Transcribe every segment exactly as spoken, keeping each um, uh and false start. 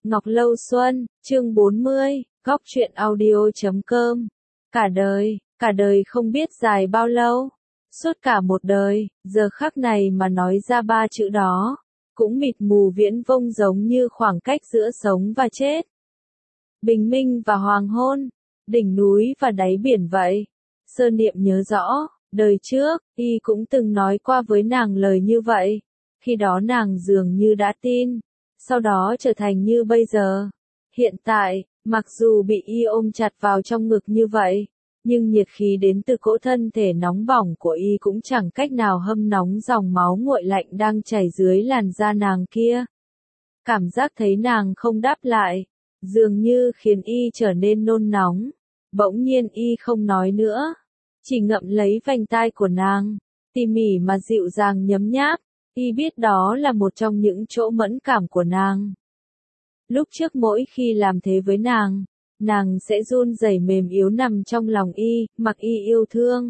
Ngọc Lâu Xuân, chương bốn mươi, góc truyện audio chấm com. Cả đời, cả đời không biết dài bao lâu. Suốt cả một đời, giờ khắc này mà nói ra ba chữ đó, cũng mịt mù viễn vông giống như khoảng cách giữa sống và chết. Bình minh và hoàng hôn, đỉnh núi và đáy biển vậy. Sơn Niệm nhớ rõ, đời trước, y cũng từng nói qua với nàng lời như vậy. Khi đó nàng dường như đã tin, sau đó trở thành như bây giờ. Hiện tại, mặc dù bị y ôm chặt vào trong ngực như vậy, nhưng nhiệt khí đến từ cỗ thân thể nóng bỏng của y cũng chẳng cách nào hâm nóng dòng máu nguội lạnh đang chảy dưới làn da nàng kia. Cảm giác thấy nàng không đáp lại, dường như khiến y trở nên nôn nóng. Bỗng nhiên y không nói nữa, chỉ ngậm lấy vành tai của nàng, tỉ mỉ mà dịu dàng nhấm nháp. Y biết đó là một trong những chỗ mẫn cảm của nàng. Lúc trước mỗi khi làm thế với nàng, nàng sẽ run rẩy mềm yếu nằm trong lòng y, mặc y yêu thương.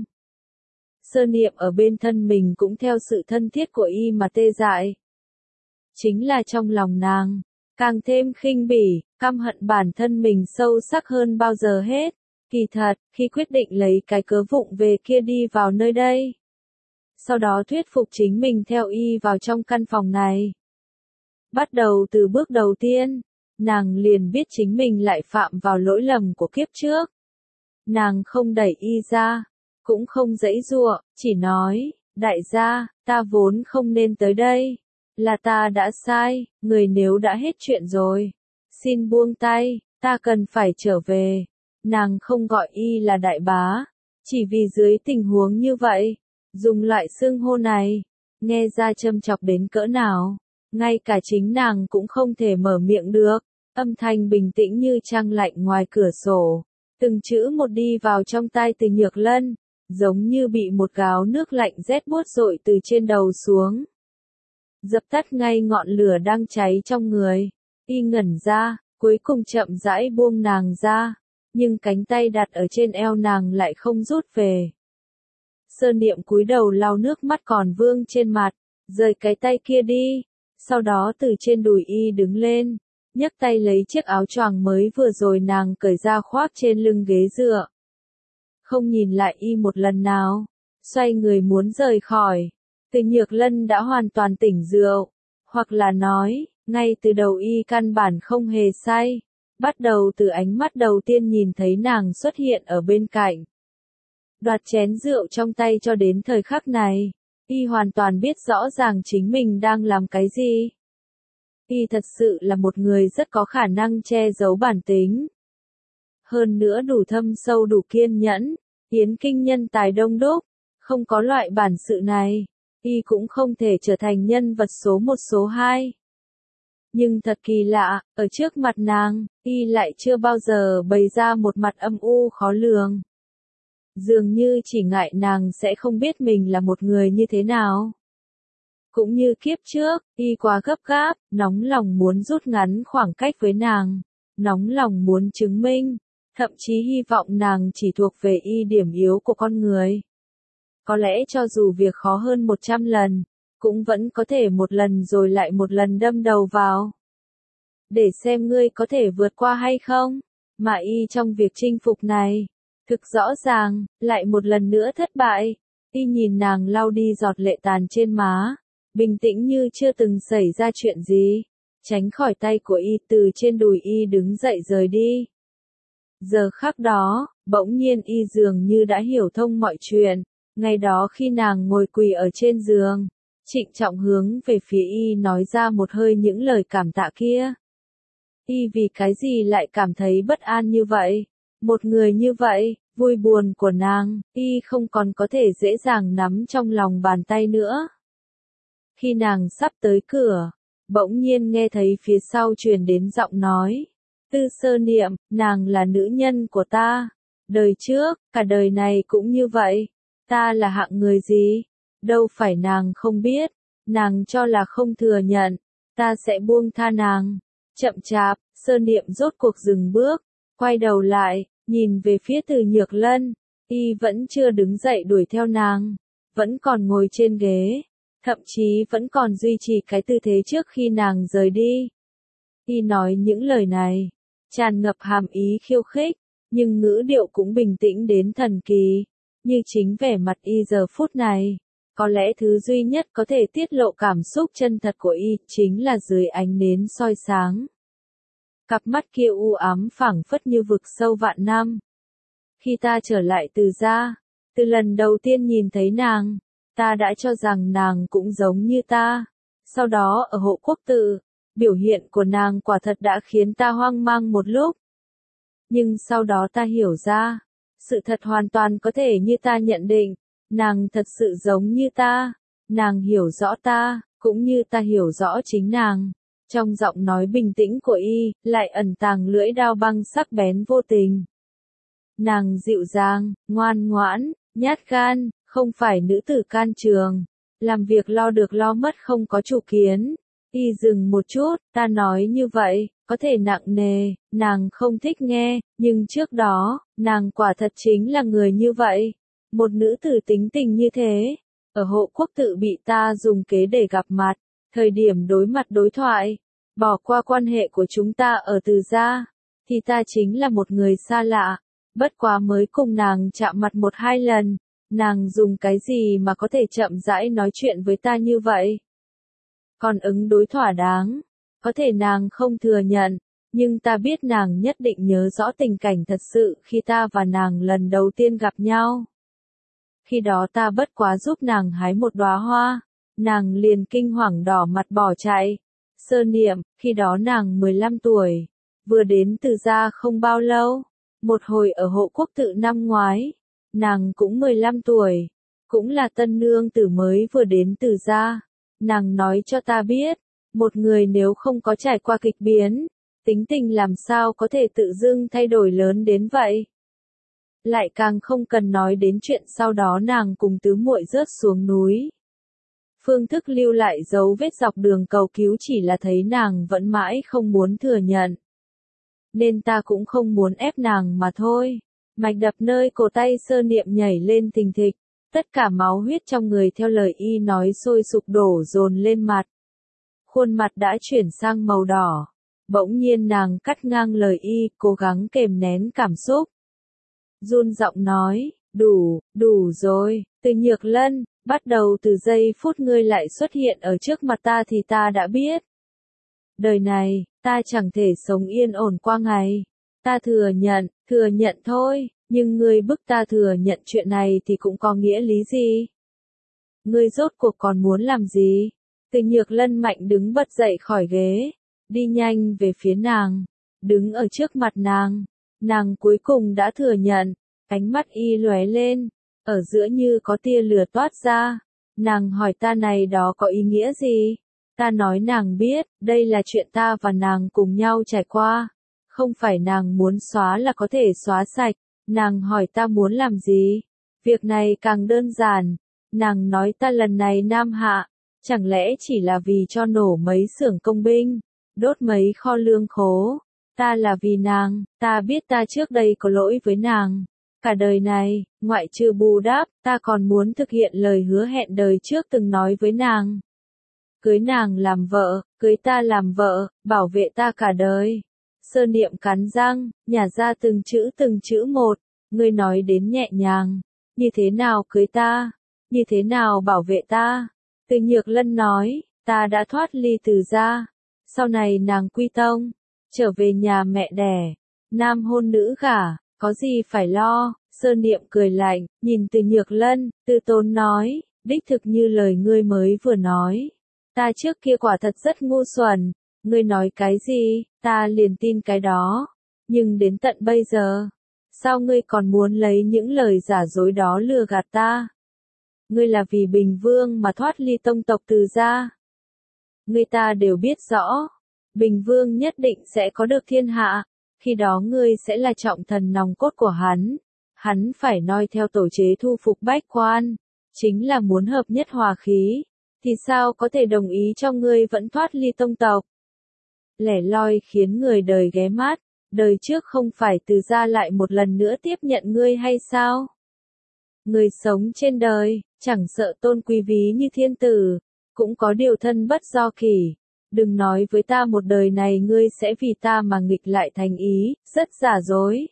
Sơn Niệm ở bên thân mình cũng theo sự thân thiết của y mà tê dại. Chính là trong lòng nàng, càng thêm khinh bỉ, căm hận bản thân mình sâu sắc hơn bao giờ hết. Kỳ thật, khi quyết định lấy cái cớ vụng về kia đi vào nơi đây, sau đó thuyết phục chính mình theo y vào trong căn phòng này. Bắt đầu từ bước đầu tiên, nàng liền biết chính mình lại phạm vào lỗi lầm của kiếp trước. Nàng không đẩy y ra, cũng không giãy giụa, chỉ nói, đại gia, ta vốn không nên tới đây. Là ta đã sai, người nếu đã hết chuyện rồi. Xin buông tay, ta cần phải trở về. Nàng không gọi y là đại bá, chỉ vì dưới tình huống như vậy, dùng loại xưng hô này, nghe ra châm chọc đến cỡ nào, ngay cả chính nàng cũng không thể mở miệng được. Âm thanh bình tĩnh như trăng lạnh ngoài cửa sổ, từng chữ một đi vào trong tai Từ Nhược Lân, giống như bị một gáo nước lạnh rét buốt dội từ trên đầu xuống. Dập tắt ngay ngọn lửa đang cháy trong người, y ngẩn ra, cuối cùng chậm rãi buông nàng ra, nhưng cánh tay đặt ở trên eo nàng lại không rút về. Sơn Niệm cúi đầu lau nước mắt còn vương trên mặt, rời cái tay kia đi, sau đó từ trên đùi y đứng lên, nhấc tay lấy chiếc áo choàng mới vừa rồi nàng cởi ra khoác trên lưng ghế dựa. Không nhìn lại y một lần nào, xoay người muốn rời khỏi. Từ Nhược Lân đã hoàn toàn tỉnh rượu, hoặc là nói, ngay từ đầu y căn bản không hề say, bắt đầu từ ánh mắt đầu tiên nhìn thấy nàng xuất hiện ở bên cạnh. Đoạt chén rượu trong tay cho đến thời khắc này, y hoàn toàn biết rõ ràng chính mình đang làm cái gì. Y thật sự là một người rất có khả năng che giấu bản tính. Hơn nữa đủ thâm sâu đủ kiên nhẫn, yến kinh nhân tài đông đúc, không có loại bản sự này, y cũng không thể trở thành nhân vật số một số hai. Nhưng thật kỳ lạ, ở trước mặt nàng, y lại chưa bao giờ bày ra một mặt âm u khó lường. Dường như chỉ ngại nàng sẽ không biết mình là một người như thế nào. Cũng như kiếp trước, y quá gấp gáp, nóng lòng muốn rút ngắn khoảng cách với nàng, nóng lòng muốn chứng minh, thậm chí hy vọng nàng chỉ thuộc về y điểm yếu của con người. Có lẽ cho dù việc khó hơn một trăm lần, cũng vẫn có thể một lần rồi lại một lần đâm đầu vào. Để xem ngươi có thể vượt qua hay không, mà y trong việc chinh phục này, thực rõ ràng, lại một lần nữa thất bại. Y nhìn nàng lau đi giọt lệ tàn trên má, bình tĩnh như chưa từng xảy ra chuyện gì, tránh khỏi tay của y từ trên đùi y đứng dậy rời đi. Giờ khắc đó, bỗng nhiên y dường như đã hiểu thông mọi chuyện, ngày đó khi nàng ngồi quỳ ở trên giường, trịnh trọng hướng về phía y nói ra một hơi những lời cảm tạ kia. Y vì cái gì lại cảm thấy bất an như vậy? Một người như vậy, vui buồn của nàng, y không còn có thể dễ dàng nắm trong lòng bàn tay nữa. Khi nàng sắp tới cửa, bỗng nhiên nghe thấy phía sau truyền đến giọng nói. Tư Sơ Niệm, nàng là nữ nhân của ta. Đời trước, cả đời này cũng như vậy. Ta là hạng người gì? Đâu phải nàng không biết. Nàng cho là không thừa nhận. Ta sẽ buông tha nàng. Chậm chạp, Sơ Niệm rốt cuộc dừng bước. Quay đầu lại, nhìn về phía Từ Nhược Lân. Y vẫn chưa đứng dậy đuổi theo nàng. Vẫn còn ngồi trên ghế. Thậm chí vẫn còn duy trì cái tư thế trước khi nàng rời đi. Y nói những lời này, tràn ngập hàm ý khiêu khích, nhưng ngữ điệu cũng bình tĩnh đến thần kỳ, như chính vẻ mặt Y giờ phút này. Có lẽ thứ duy nhất có thể tiết lộ cảm xúc chân thật của Y chính là dưới ánh nến soi sáng. Cặp mắt kia u ám phảng phất như vực sâu vạn năm. Khi ta trở lại từ gia, từ lần đầu tiên nhìn thấy nàng, ta đã cho rằng nàng cũng giống như ta. Sau đó ở Hộ Quốc Tự, biểu hiện của nàng quả thật đã khiến ta hoang mang một lúc. Nhưng sau đó ta hiểu ra, sự thật hoàn toàn có thể như ta nhận định, nàng thật sự giống như ta, nàng hiểu rõ ta, cũng như ta hiểu rõ chính nàng. Trong giọng nói bình tĩnh của Y, lại ẩn tàng lưỡi dao băng sắc bén vô tình. Nàng dịu dàng, ngoan ngoãn, nhát gan, không phải nữ tử can trường, làm việc lo được lo mất không có chủ kiến. Y dừng một chút, ta nói như vậy, có thể nặng nề, nàng không thích nghe, nhưng trước đó, nàng quả thật chính là người như vậy. Một nữ tử tính tình như thế, ở Hộ Quốc Tự bị ta dùng kế để gặp mặt, thời điểm đối mặt đối thoại, bỏ qua quan hệ của chúng ta ở từ gia, thì ta chính là một người xa lạ, bất quá mới cùng nàng chạm mặt một hai lần, nàng dùng cái gì mà có thể chậm rãi nói chuyện với ta như vậy? Còn ứng đối thỏa đáng, có thể nàng không thừa nhận, nhưng ta biết nàng nhất định nhớ rõ tình cảnh thật sự khi ta và nàng lần đầu tiên gặp nhau. Khi đó ta bất quá giúp nàng hái một đóa hoa, nàng liền kinh hoàng đỏ mặt bỏ chạy. Sơ Niệm, khi đó nàng mười lăm tuổi, vừa đến từ gia không bao lâu, một hồi ở Hộ Quốc Tự năm ngoái, nàng cũng mười lăm tuổi, cũng là tân nương tử mới vừa đến từ gia. Nàng nói cho ta biết, một người nếu không có trải qua kịch biến, tính tình làm sao có thể tự dưng thay đổi lớn đến vậy. Lại càng không cần nói đến chuyện sau đó nàng cùng tứ muội rớt xuống núi. Phương Thức lưu lại dấu vết dọc đường cầu cứu chỉ là thấy nàng vẫn mãi không muốn thừa nhận. Nên ta cũng không muốn ép nàng mà thôi. Mạch đập nơi cổ tay Sơ Niệm nhảy lên thình thịch, tất cả máu huyết trong người theo lời Y nói sôi sục đổ dồn lên mặt. Khuôn mặt đã chuyển sang màu đỏ. Bỗng nhiên nàng cắt ngang lời Y, cố gắng kềm nén cảm xúc. Run giọng nói, đủ, đủ rồi, Từ Nhược Lân, bắt đầu từ giây phút ngươi lại xuất hiện ở trước mặt ta thì ta đã biết. Đời này, ta chẳng thể sống yên ổn qua ngày. Ta thừa nhận, thừa nhận thôi, nhưng ngươi bức ta thừa nhận chuyện này thì cũng có nghĩa lý gì? Ngươi rốt cuộc còn muốn làm gì? Từ Nhược Lân mạnh đứng bật dậy khỏi ghế, đi nhanh về phía nàng, đứng ở trước mặt nàng. Nàng cuối cùng đã thừa nhận, ánh mắt Y lóe lên, ở giữa như có tia lửa toát ra. Nàng hỏi ta này đó có ý nghĩa gì? Ta nói nàng biết, đây là chuyện ta và nàng cùng nhau trải qua. Không phải nàng muốn xóa là có thể xóa sạch. Nàng hỏi ta muốn làm gì? Việc này càng đơn giản. Nàng nói ta lần này Nam Hạ, chẳng lẽ chỉ là vì cho nổ mấy xưởng công binh, đốt mấy kho lương khố. Ta là vì nàng, ta biết ta trước đây có lỗi với nàng. Cả đời này, ngoại trừ bù đắp, ta còn muốn thực hiện lời hứa hẹn đời trước từng nói với nàng. Cưới nàng làm vợ, cưới ta làm vợ, bảo vệ ta cả đời. Sơ Niệm cắn răng, nhả ra từng chữ từng chữ một, ngươi nói đến nhẹ nhàng. Như thế nào cưới ta? Như thế nào bảo vệ ta? Từ Nhược Lân nói, ta đã thoát ly từ gia. Sau này nàng quy tông, trở về nhà mẹ đẻ, nam hôn nữ gả, có gì phải lo? Sơ Niệm cười lạnh, nhìn Từ Nhược Lân, từ tốn nói, đích thực như lời ngươi mới vừa nói. Ta trước kia quả thật rất ngu xuẩn, ngươi nói cái gì, ta liền tin cái đó. Nhưng đến tận bây giờ, sao ngươi còn muốn lấy những lời giả dối đó lừa gạt ta? Ngươi là vì Bình Vương mà thoát ly tông tộc từ gia. Ngươi ta đều biết rõ, Bình Vương nhất định sẽ có được thiên hạ, khi đó ngươi sẽ là trọng thần nòng cốt của hắn. Hắn phải noi theo tổ chế thu phục bách quan, chính là muốn hợp nhất hòa khí, thì sao có thể đồng ý cho ngươi vẫn thoát ly tông tộc? Lẻ loi khiến người đời ghé mắt, đời trước không phải từ gia lại một lần nữa tiếp nhận ngươi hay sao? Người sống trên đời, chẳng sợ tôn quý ví như thiên tử, cũng có điều thân bất do kỷ. Đừng nói với ta một đời này ngươi sẽ vì ta mà nghịch lại thành ý, rất giả dối.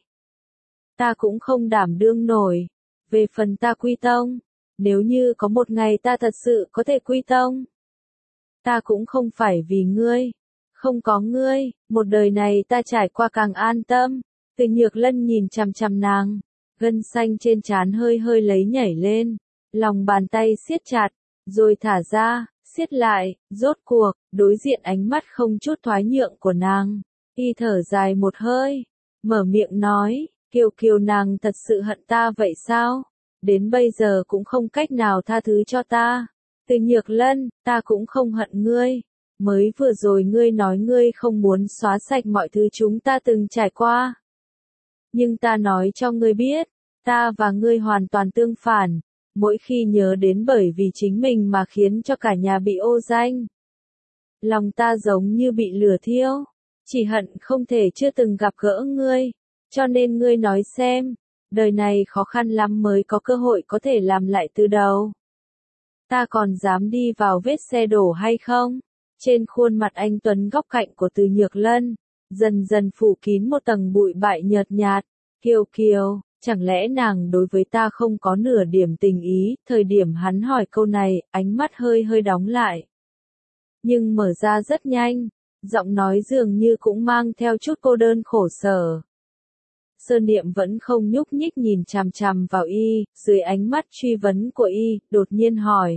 Ta cũng không đảm đương nổi. Về phần ta quy tông, nếu như có một ngày ta thật sự có thể quy tông, ta cũng không phải vì ngươi. Không có ngươi, một đời này ta trải qua càng an tâm. Từ Nhược Lân nhìn chằm chằm nàng, gân xanh trên trán hơi hơi lấy nhảy lên, lòng bàn tay siết chặt, rồi thả ra, siết lại, rốt cuộc, đối diện ánh mắt không chút thoái nhượng của nàng, y thở dài một hơi, mở miệng nói, Kiều Kiều nàng thật sự hận ta vậy sao? Đến bây giờ cũng không cách nào tha thứ cho ta. Từ Nhược Lân, ta cũng không hận ngươi. Mới vừa rồi ngươi nói ngươi không muốn xóa sạch mọi thứ chúng ta từng trải qua. Nhưng ta nói cho ngươi biết, ta và ngươi hoàn toàn tương phản, mỗi khi nhớ đến bởi vì chính mình mà khiến cho cả nhà bị ô danh. Lòng ta giống như bị lửa thiêu, chỉ hận không thể chưa từng gặp gỡ ngươi, cho nên ngươi nói xem, đời này khó khăn lắm mới có cơ hội có thể làm lại từ đầu. Ta còn dám đi vào vết xe đổ hay không? Trên khuôn mặt anh tuấn góc cạnh của Từ Nhược Lân, dần dần phủ kín một tầng bụi bại nhợt nhạt. Kiều Kiều, chẳng lẽ nàng đối với ta không có nửa điểm tình ý? Thời điểm hắn hỏi câu này, ánh mắt hơi hơi đóng lại. Nhưng mở ra rất nhanh, giọng nói dường như cũng mang theo chút cô đơn khổ sở. Sơn Niệm vẫn không nhúc nhích nhìn chằm chằm vào y, dưới ánh mắt truy vấn của y, đột nhiên hỏi.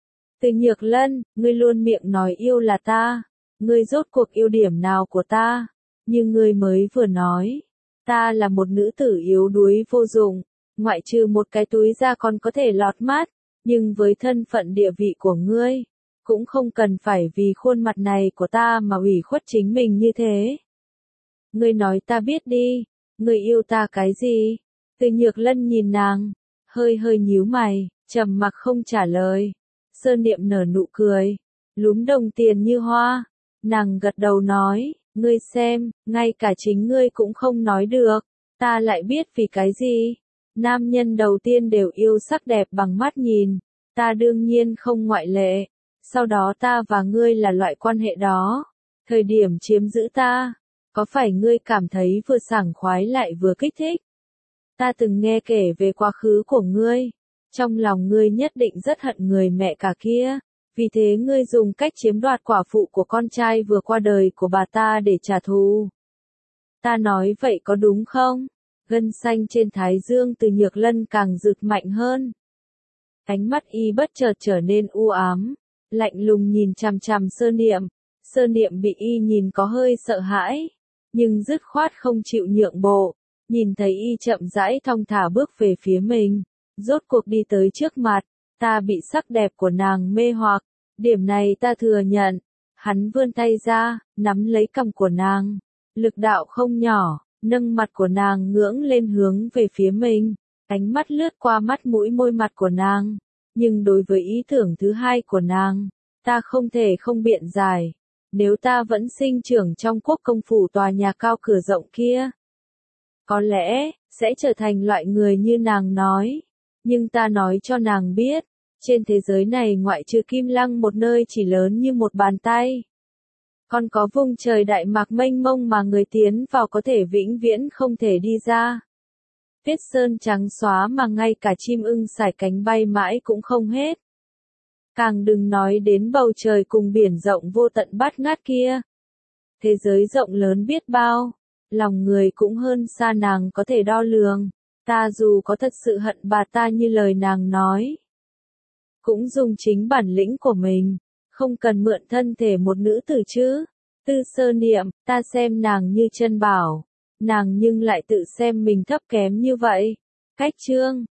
Từ Nhược Lân, ngươi luôn miệng nói yêu là ta, ngươi rốt cuộc yêu điểm nào của ta? Như ngươi mới vừa nói, ta là một nữ tử yếu đuối vô dụng, ngoại trừ một cái túi ra còn có thể lọt mắt, nhưng với thân phận địa vị của ngươi, cũng không cần phải vì khuôn mặt này của ta mà ủy khuất chính mình như thế. Ngươi nói ta biết đi, ngươi yêu ta cái gì? Từ Nhược Lân nhìn nàng, hơi hơi nhíu mày, trầm mặc không trả lời. Sơn Niệm nở nụ cười, lúm đồng tiền như hoa, nàng gật đầu nói, ngươi xem, ngay cả chính ngươi cũng không nói được, ta lại biết vì cái gì. Nam nhân đầu tiên đều yêu sắc đẹp bằng mắt nhìn, ta đương nhiên không ngoại lệ. Sau đó ta và ngươi là loại quan hệ đó, thời điểm chiếm giữ ta, có phải ngươi cảm thấy vừa sảng khoái lại vừa kích thích? Ta từng nghe kể về quá khứ của ngươi, trong lòng ngươi nhất định rất hận người mẹ cả kia, vì thế ngươi dùng cách chiếm đoạt quả phụ của con trai vừa qua đời của bà ta để trả thù. Ta nói vậy có đúng không? Gân xanh trên thái dương Từ Nhược Lân càng rực mạnh hơn. Ánh mắt y bất chợt trở nên u ám, lạnh lùng nhìn chằm chằm Sơn Niệm. Sơn Niệm bị y nhìn có hơi sợ hãi, nhưng dứt khoát không chịu nhượng bộ, nhìn thấy y chậm rãi thong thả bước về phía mình, rốt cuộc đi tới trước mặt, ta bị sắc đẹp của nàng mê hoặc, điểm này ta thừa nhận. Hắn vươn tay ra, nắm lấy cằm của nàng, lực đạo không nhỏ, nâng mặt của nàng ngưỡng lên hướng về phía mình, ánh mắt lướt qua mắt mũi môi mặt của nàng, nhưng đối với ý tưởng thứ hai của nàng, ta không thể không biện giải. Nếu ta vẫn sinh trưởng trong quốc công phủ tòa nhà cao cửa rộng kia, có lẽ, sẽ trở thành loại người như nàng nói. Nhưng ta nói cho nàng biết, trên thế giới này ngoại trừ Kim Lăng một nơi chỉ lớn như một bàn tay. Còn có vùng trời đại mạc mênh mông mà người tiến vào có thể vĩnh viễn không thể đi ra. Tuyết sơn trắng xóa mà ngay cả chim ưng sải cánh bay mãi cũng không hết. Càng đừng nói đến bầu trời cùng biển rộng vô tận bát ngát kia. Thế giới rộng lớn biết bao, lòng người cũng hơn xa nàng có thể đo lường. Ta dù có thật sự hận bà ta như lời nàng nói, cũng dùng chính bản lĩnh của mình, không cần mượn thân thể một nữ tử chứ. Tư Sơn Niệm, ta xem nàng như chân bảo, nàng nhưng lại tự xem mình thấp kém như vậy. Cách chương